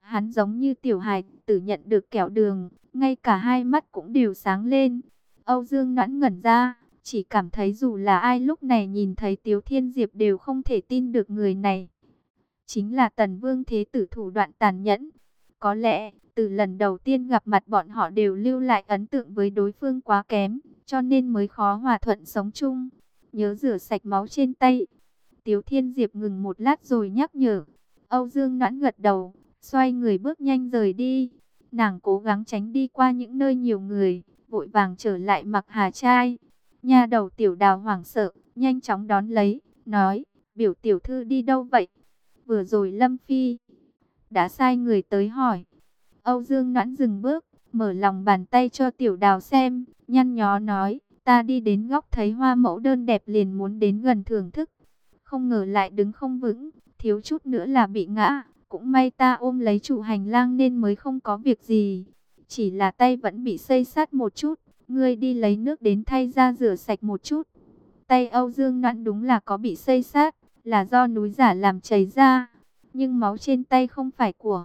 Hắn giống như tiểu hài tử nhận được kẹo đường, ngay cả hai mắt cũng đều sáng lên. Âu Dương Noãn ngẩn ra, chỉ cảm thấy dù là ai lúc này nhìn thấy Tiếu Thiên Diệp đều không thể tin được người này chính là Tần Vương Thế Tử thủ đoạn tàn nhẫn. Có lẽ, từ lần đầu tiên gặp mặt bọn họ đều lưu lại ấn tượng với đối phương quá kém, cho nên mới khó hòa thuận sống chung. Nhớ rửa sạch máu trên tay. Tiếu Thiên Diệp ngừng một lát rồi nhắc nhở. Âu Dương Noãn gật đầu, xoay người bước nhanh rời đi. Nàng cố gắng tránh đi qua những nơi nhiều người, vội vàng trở lại Mặc Hà Trai. Nha đầu Tiểu Đào hoảng sợ, nhanh chóng đón lấy, nói, biểu tiểu thư đi đâu vậy? Vừa rồi Lâm Phi đã sai người tới hỏi. Âu Dương Noãn dừng bước, mở lòng bàn tay cho Tiểu Đào xem, nhăn nhó nói, ta đi đến góc thấy hoa mẫu đơn đẹp liền muốn đến gần thưởng thức. Không ngờ lại đứng không vững, thiếu chút nữa là bị ngã. Cũng may ta ôm lấy chủ hành lang nên mới không có việc gì. Chỉ là tay vẫn bị xây sát một chút, ngươi đi lấy nước đến thay ra rửa sạch một chút. Tay Âu Dương Noãn đúng là có bị xây sát, là do núi giả làm chảy ra. Nhưng máu trên tay không phải của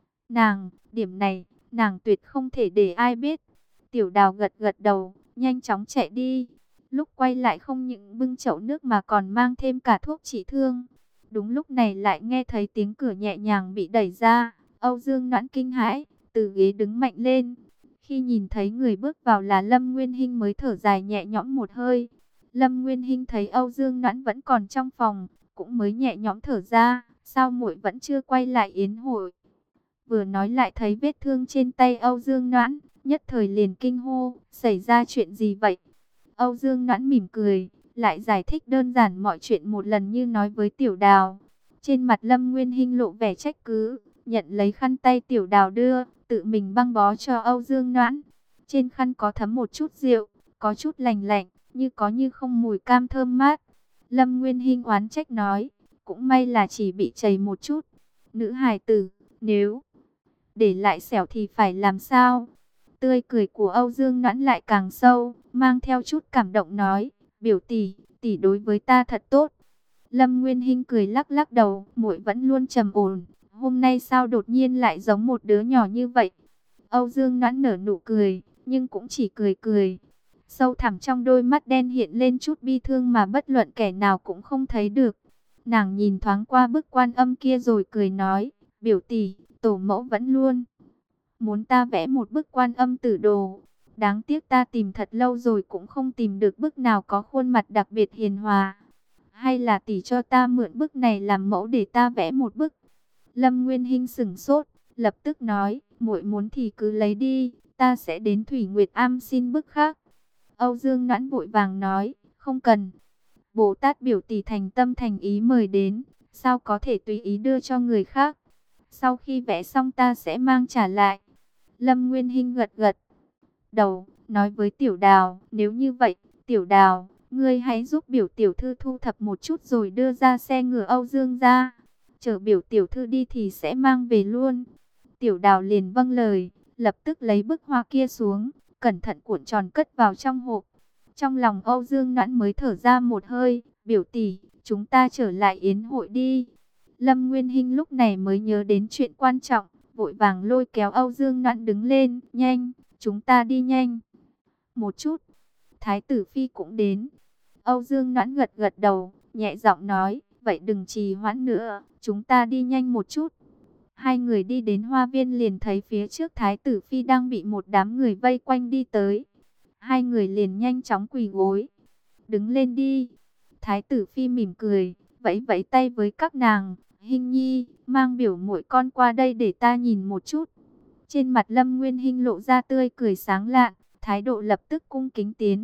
nàng, điểm này, nàng tuyệt không thể để ai biết. Tiểu Đào gật gật đầu, nhanh chóng chạy đi. Lúc quay lại không những bưng chậu nước mà còn mang thêm cả thuốc trị thương. Đúng lúc này lại nghe thấy tiếng cửa nhẹ nhàng bị đẩy ra. Âu Dương Noãn kinh hãi, từ ghế đứng mạnh lên. Khi nhìn thấy người bước vào là Lâm Nguyên Hinh mới thở dài nhẹ nhõm một hơi. Lâm Nguyên Hinh thấy Âu Dương Noãn vẫn còn trong phòng, cũng mới nhẹ nhõm thở ra. Sao muội vẫn chưa quay lại yến hội? Vừa nói lại thấy vết thương trên tay Âu Dương Noãn, nhất thời liền kinh hô, xảy ra chuyện gì vậy? Âu Dương Noãn mỉm cười, lại giải thích đơn giản mọi chuyện một lần như nói với Tiểu Đào. Trên mặt Lâm Nguyên Hinh lộ vẻ trách cứ, nhận lấy khăn tay Tiểu Đào đưa, tự mình băng bó cho Âu Dương Noãn. Trên khăn có thấm một chút rượu, có chút lành lạnh, như có như không mùi cam thơm mát. Lâm Nguyên Hinh oán trách nói, cũng may là chỉ bị chảy một chút. Nữ hài tử, nếu để lại sẹo thì phải làm sao? Tươi cười của Âu Dương Noãn lại càng sâu, mang theo chút cảm động nói, biểu tỷ, tỷ đối với ta thật tốt. Lâm Nguyên Hinh cười lắc lắc đầu, muội vẫn luôn trầm ổn, hôm nay sao đột nhiên lại giống một đứa nhỏ như vậy? Âu Dương Noãn nở nụ cười, nhưng cũng chỉ cười cười. Sâu thẳm trong đôi mắt đen hiện lên chút bi thương mà bất luận kẻ nào cũng không thấy được. Nàng nhìn thoáng qua bức Quan Âm kia rồi cười nói, biểu tỷ, tổ mẫu vẫn luôn muốn ta vẽ một bức Quan Âm Tử đồ. Đáng tiếc ta tìm thật lâu rồi cũng không tìm được bức nào có khuôn mặt đặc biệt hiền hòa. Hay là tỷ cho ta mượn bức này làm mẫu để ta vẽ một bức? Lâm Nguyên Hinh sững sốt, lập tức nói, muội muốn thì cứ lấy đi, ta sẽ đến Thủy Nguyệt Am xin bức khác. Âu Dương Noãn vội vàng nói, không cần. Bồ Tát biểu tỷ thành tâm thành ý mời đến, sao có thể tùy ý đưa cho người khác? Sau khi vẽ xong ta sẽ mang trả lại. Lâm Nguyên Hinh gật gật đầu, nói với Tiểu Đào, nếu như vậy, Tiểu Đào, ngươi hãy giúp biểu tiểu thư thu thập một chút rồi đưa ra xe ngựa Âu Dương ra. Chờ biểu tiểu thư đi thì sẽ mang về luôn. Tiểu Đào liền vâng lời, lập tức lấy bức hoa kia xuống, cẩn thận cuộn tròn cất vào trong hộp. Trong lòng Âu Dương Noãn mới thở ra một hơi, biểu tỷ, chúng ta trở lại yến hội đi. Lâm Nguyên Hinh lúc này mới nhớ đến chuyện quan trọng, vội vàng lôi kéo Âu Dương Noãn đứng lên, nhanh, chúng ta đi nhanh. Một chút, Thái tử Phi cũng đến. Âu Dương Noãn gật gật đầu, nhẹ giọng nói, vậy đừng trì hoãn nữa, chúng ta đi nhanh một chút. Hai người đi đến hoa viên liền thấy phía trước Thái tử Phi đang bị một đám người vây quanh đi tới. Hai người liền nhanh chóng quỳ gối. Đứng lên đi. Thái tử Phi mỉm cười, vẫy vẫy tay với các nàng. Hinh nhi, mang biểu muội con qua đây để ta nhìn một chút. Trên mặt Lâm Nguyên Hinh lộ ra tươi cười sáng lạn, thái độ lập tức cung kính tiến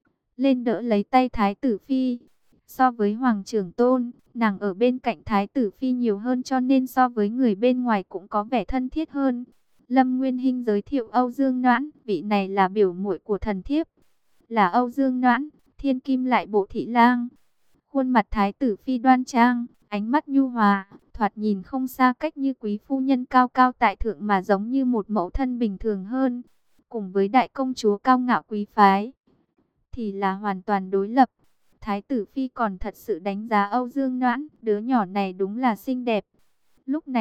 lên đỡ lấy tay Thái tử Phi. So với Hoàng trưởng tôn, nàng ở bên cạnh Thái tử Phi nhiều hơn cho nên so với người bên ngoài cũng có vẻ thân thiết hơn. Lâm Nguyên Hinh giới thiệu Âu Dương Noãn, vị này là biểu muội của thần thiếp. Là Âu Dương Noãn, thiên kim lại bộ thị lang. Khuôn mặt Thái tử Phi đoan trang, ánh mắt nhu hòa, thoạt nhìn không xa cách như quý phu nhân cao cao tại thượng mà giống như một mẫu thân bình thường hơn. Cùng với đại công chúa cao ngạo quý phái, thì là hoàn toàn đối lập. Thái tử Phi còn thật sự đánh giá Âu Dương Noãn, đứa nhỏ này đúng là xinh đẹp. Lúc này,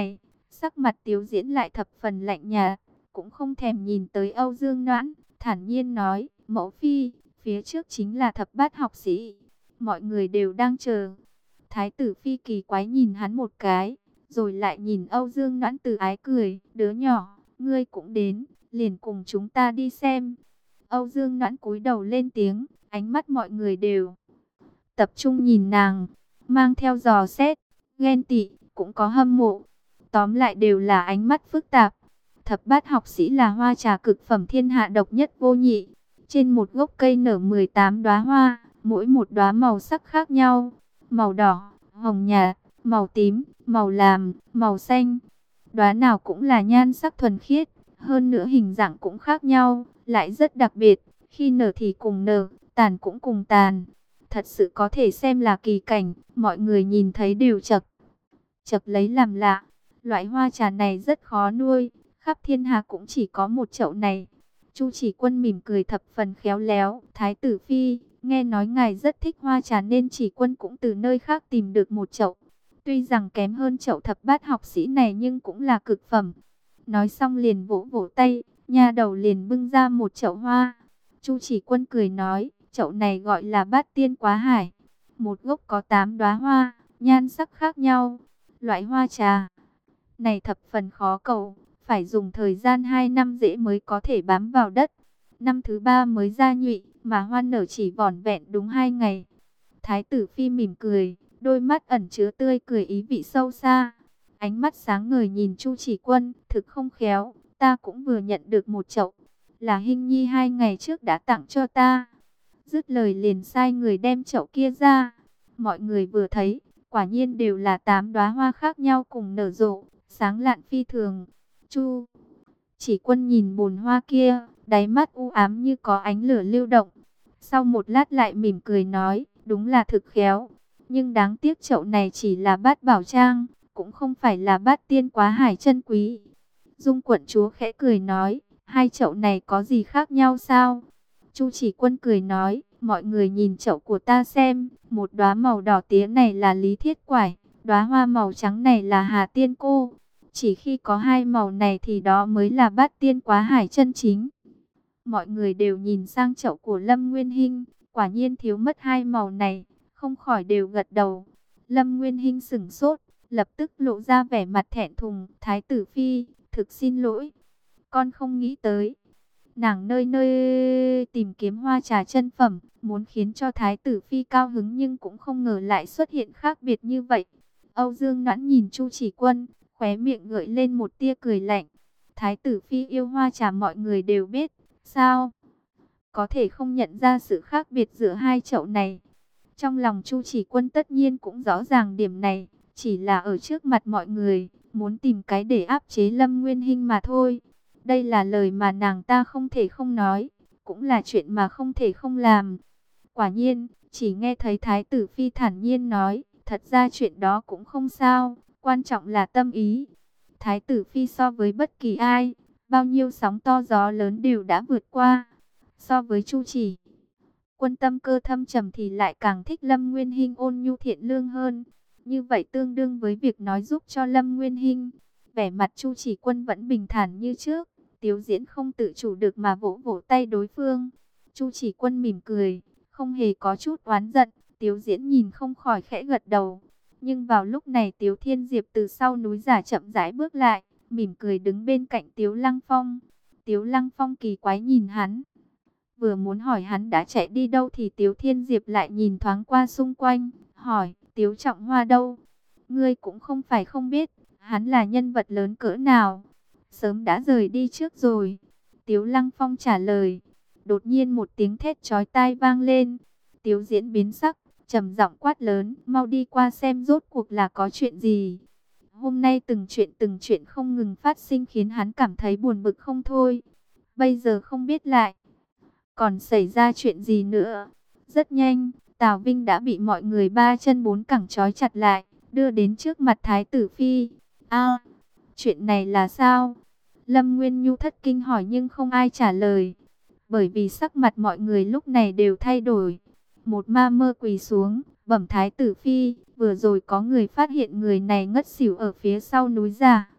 Sắc mặt Tiếu Diễn lại thập phần lạnh nhạt, cũng không thèm nhìn tới Âu Dương Noãn, thản nhiên nói, mẫu phi, phía trước chính là thập bát học sĩ, mọi người đều đang chờ. Thái tử phi kỳ quái nhìn hắn một cái, rồi lại nhìn Âu Dương Noãn từ ái cười, đứa nhỏ, ngươi cũng đến, liền cùng chúng ta đi xem. Âu Dương Noãn cúi đầu lên tiếng, ánh mắt mọi người đều tập trung nhìn nàng, mang theo dò xét, ghen tị, cũng có hâm mộ. Tóm lại đều là ánh mắt phức tạp. Thập bát học sĩ là hoa trà cực phẩm thiên hạ độc nhất vô nhị. Trên một gốc cây nở mười tám đóa hoa, mỗi một đóa màu sắc khác nhau. Màu đỏ, hồng nhạt, màu tím, màu lam, màu xanh. Đóa nào cũng là nhan sắc thuần khiết, hơn nữa hình dạng cũng khác nhau, lại rất đặc biệt. Khi nở thì cùng nở, tàn cũng cùng tàn. Thật sự có thể xem là kỳ cảnh, mọi người nhìn thấy đều chậc chậc lấy làm lạ. Loại hoa trà này rất khó nuôi, khắp thiên hạ cũng chỉ có một chậu này. Chu Chỉ Quân mỉm cười thập phần khéo léo, Thái tử phi, nghe nói ngài rất thích hoa trà nên Chỉ Quân cũng từ nơi khác tìm được một chậu. Tuy rằng kém hơn chậu thập bát học sĩ này nhưng cũng là cực phẩm. Nói xong liền vỗ vỗ tay, nha đầu liền bưng ra một chậu hoa. Chu Chỉ Quân cười nói, chậu này gọi là bát tiên quá hải. Một gốc có tám đóa hoa, nhan sắc khác nhau. Loại hoa trà này thập phần khó cầu, phải dùng thời gian hai năm rễ mới có thể bám vào đất. Năm thứ ba mới ra nhụy, mà hoa nở chỉ vỏn vẹn đúng hai ngày. Thái tử phi mỉm cười, đôi mắt ẩn chứa tươi cười ý vị sâu xa. Ánh mắt sáng ngời nhìn Chu Chỉ Quân, thực không khéo, ta cũng vừa nhận được một chậu. Là Hinh Nhi hai ngày trước đã tặng cho ta. Dứt lời liền sai người đem chậu kia ra. Mọi người vừa thấy, quả nhiên đều là tám đóa hoa khác nhau cùng nở rộ, sáng lạn phi thường. Chu Chỉ Quân nhìn bồn hoa kia, đáy mắt u ám như có ánh lửa lưu động. Sau một lát lại mỉm cười nói, đúng là thực khéo. Nhưng đáng tiếc chậu này chỉ là bát bảo trang, cũng không phải là bát tiên quá hải chân quý. Dung quận chúa khẽ cười nói, hai chậu này có gì khác nhau sao? Chu Chỉ Quân cười nói, mọi người nhìn chậu của ta xem, một đóa màu đỏ tía này là Lý Thiết Quải, đóa hoa màu trắng này là Hà Tiên Cô. Chỉ khi có hai màu này thì đó mới là bát tiên quá hải chân chính. Mọi người đều nhìn sang chậu của Lâm Nguyên Hinh, quả nhiên thiếu mất hai màu này, không khỏi đều gật đầu. Lâm Nguyên Hinh sững sốt, lập tức lộ ra vẻ mặt thẹn thùng, Thái tử phi, thực xin lỗi, con không nghĩ tới. Nàng nơi nơi tìm kiếm hoa trà chân phẩm, muốn khiến cho Thái tử phi cao hứng nhưng cũng không ngờ lại xuất hiện khác biệt như vậy. Âu Dương Noãn nhìn Chu Chỉ Quân, khóe miệng gợi lên một tia cười lạnh. Thái tử phi yêu hoa trà mọi người đều biết, sao có thể không nhận ra sự khác biệt giữa hai chậu này. Trong lòng Chu Chỉ Quân tất nhiên cũng rõ ràng điểm này, chỉ là ở trước mặt mọi người, muốn tìm cái để áp chế Lâm Nguyên Hinh mà thôi. Đây là lời mà nàng ta không thể không nói, cũng là chuyện mà không thể không làm. Quả nhiên, chỉ nghe thấy Thái tử phi thản nhiên nói, thật ra chuyện đó cũng không sao, quan trọng là tâm ý. Thái tử phi so với bất kỳ ai, bao nhiêu sóng to gió lớn đều đã vượt qua. So với Chu Chỉ Quân tâm cơ thâm trầm thì lại càng thích Lâm Nguyên Hinh ôn nhu thiện lương hơn. Như vậy tương đương với việc nói giúp cho Lâm Nguyên Hinh. Vẻ mặt Chu Chỉ Quân vẫn bình thản như trước. Tiếu Diễn không tự chủ được mà vỗ vỗ tay đối phương. Chu Chỉ Quân mỉm cười, không hề có chút oán giận. Tiếu Diễn nhìn không khỏi khẽ gật đầu. Nhưng vào lúc này Tiếu Thiên Diệp từ sau núi giả chậm rãi bước lại, mỉm cười đứng bên cạnh Tiếu Lăng Phong. Tiếu Lăng Phong kỳ quái nhìn hắn, vừa muốn hỏi hắn đã chạy đi đâu thì Tiếu Thiên Diệp lại nhìn thoáng qua xung quanh, hỏi, Tiếu Trọng Hoa đâu? Ngươi cũng không phải không biết, hắn là nhân vật lớn cỡ nào, sớm đã rời đi trước rồi. Tiếu Lăng Phong trả lời. Đột nhiên một tiếng thét chói tai vang lên. Tiếu Diễn biến sắc, trầm giọng quát lớn, mau đi qua xem rốt cuộc là có chuyện gì. Hôm nay từng chuyện từng chuyện không ngừng phát sinh khiến hắn cảm thấy buồn bực không thôi. Bây giờ không biết lại còn xảy ra chuyện gì nữa. Rất nhanh, Tào Vinh đã bị mọi người ba chân bốn cẳng trói chặt lại, đưa đến trước mặt Thái tử phi. A, chuyện này là sao? Lâm Nguyên Nhu thất kinh hỏi nhưng không ai trả lời, bởi vì sắc mặt mọi người lúc này đều thay đổi. Một ma mơ quỳ xuống, bẩm Thái tử phi, vừa rồi có người phát hiện người này ngất xỉu ở phía sau núi giả.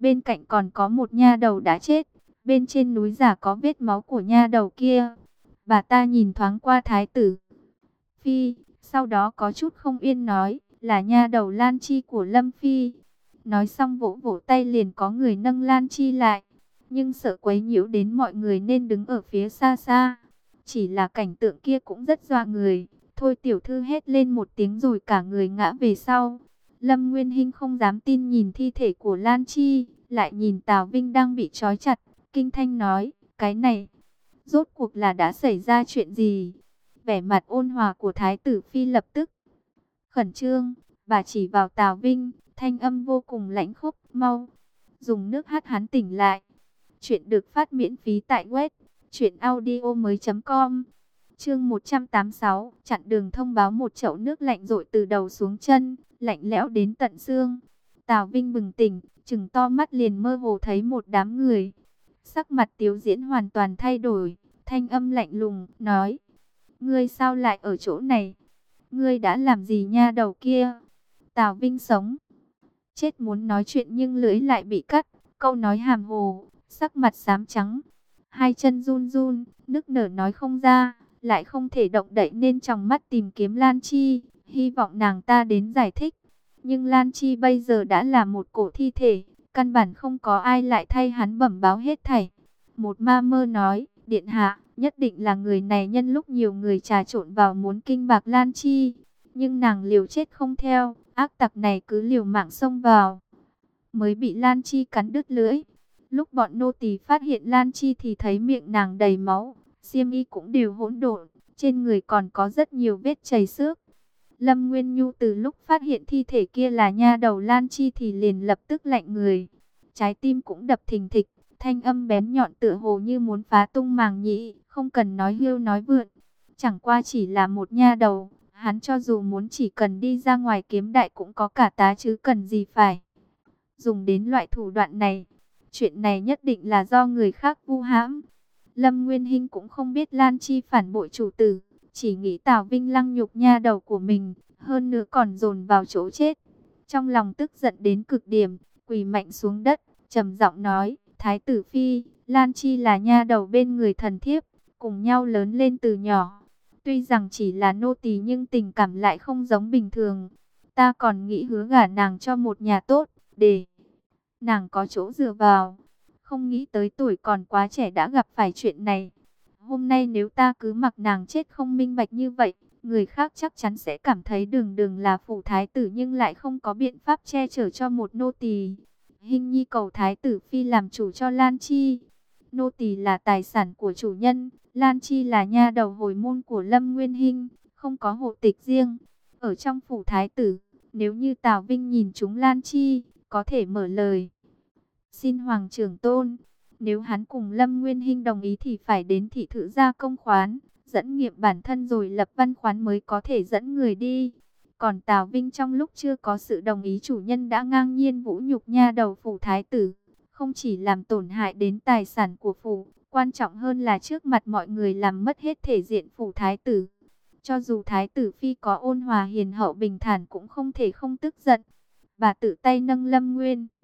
Bên cạnh còn có một nha đầu đã chết. Bên trên núi giả có vết máu của nha đầu kia. Bà ta nhìn thoáng qua Thái tử Phi, sau đó có chút không yên nói, là nha đầu Lan Chi của Lâm Phi. Nói xong vỗ vỗ tay liền có người nâng Lan Chi lại. Nhưng sợ quấy nhiễu đến mọi người nên đứng ở phía xa xa. Chỉ là cảnh tượng kia cũng rất dọa người. Thôi tiểu thư hét lên một tiếng rồi cả người ngã về sau. Lâm Nguyên Hinh không dám tin nhìn thi thể của Lan Chi, lại nhìn Tào Vinh đang bị trói chặt. Kinh thanh nói, cái này, rốt cuộc là đã xảy ra chuyện gì? Vẻ mặt ôn hòa của Thái tử Phi lập tức khẩn trương, bà chỉ vào Tào Vinh, thanh âm vô cùng lãnh khốc, mau, dùng nước hắt hắn tỉnh lại. Chuyện được phát miễn phí tại web truyện audio mới chấm com. Chương một trăm tám mươi sáu, chặn đường thông báo. Một chậu nước lạnh rội từ đầu xuống chân, lạnh lẽo đến tận xương. Tào Vinh bừng tỉnh, trừng to mắt liền mơ hồ thấy một đám người. Sắc mặt Tiếu Diễn hoàn toàn thay đổi, thanh âm lạnh lùng, nói: ngươi sao lại ở chỗ này? Ngươi đã làm gì nha đầu kia? Tào Vinh sống chết muốn nói chuyện nhưng lưỡi lại bị cắt, câu nói hàm hồ, sắc mặt xám trắng, hai chân run run, nức nở nói không ra, lại không thể động đậy nên tròng mắt tìm kiếm Lan Chi, hy vọng nàng ta đến giải thích. Nhưng Lan Chi bây giờ đã là một cổ thi thể, căn bản không có ai lại thay hắn bẩm báo hết thảy. Một ma mơ nói, điện hạ, nhất định là người này nhân lúc nhiều người trà trộn vào muốn kinh bạc Lan Chi. Nhưng nàng liều chết không theo, ác tặc này cứ liều mạng xông vào, mới bị Lan Chi cắn đứt lưỡi. Lúc bọn nô tỳ phát hiện Lan Chi thì thấy miệng nàng đầy máu, xiêm y cũng đều hỗn độn, trên người còn có rất nhiều vết chảy xước. Lâm Nguyên Nhu từ lúc phát hiện thi thể kia là nha đầu Lan Chi thì liền lập tức lạnh người, trái tim cũng đập thình thịch, thanh âm bén nhọn tựa hồ như muốn phá tung màng nhĩ, không cần nói hưu nói vượn, chẳng qua chỉ là một nha đầu, hắn cho dù muốn chỉ cần đi ra ngoài kiếm đại cũng có cả tá chứ cần gì phải dùng đến loại thủ đoạn này. Chuyện này nhất định là do người khác vu hãm. Lâm Nguyên Hinh cũng không biết Lan Chi phản bội chủ tử, chỉ nghĩ Tào Vinh lăng nhục nha đầu của mình, hơn nữa còn dồn vào chỗ chết. Trong lòng tức giận đến cực điểm, quỳ mạnh xuống đất, trầm giọng nói: Thái tử Phi, Lan Chi là nha đầu bên người thần thiếp, cùng nhau lớn lên từ nhỏ. Tuy rằng chỉ là nô tỳ nhưng tình cảm lại không giống bình thường. Ta còn nghĩ hứa gả nàng cho một nhà tốt, để nàng có chỗ dựa vào. Không nghĩ tới tuổi còn quá trẻ đã gặp phải chuyện này. Hôm nay nếu ta cứ mặc nàng chết không minh bạch như vậy, người khác chắc chắn sẽ cảm thấy Đường Đường là phủ thái tử nhưng lại không có biện pháp che chở cho một nô tỳ. Hinh nhi cầu Thái tử Phi làm chủ cho Lan Chi. Nô tỳ là tài sản của chủ nhân, Lan Chi là nha đầu hồi môn của Lâm Nguyên Hinh, không có hộ tịch riêng. Ở trong phủ thái tử, nếu như Tào Vinh nhìn chúng Lan Chi, có thể mở lời xin hoàng trưởng tôn. Nếu hắn cùng Lâm Nguyên Hinh đồng ý thì phải đến thị thự gia công khoán, dẫn nghiệm bản thân rồi lập văn khoán mới có thể dẫn người đi. Còn Tào Vinh trong lúc chưa có sự đồng ý chủ nhân đã ngang nhiên vũ nhục nha đầu phủ thái tử, không chỉ làm tổn hại đến tài sản của phủ, quan trọng hơn là trước mặt mọi người làm mất hết thể diện phủ thái tử. Cho dù Thái tử Phi có ôn hòa hiền hậu bình thản cũng không thể không tức giận. Bà tự tay nâng Lâm Nguyên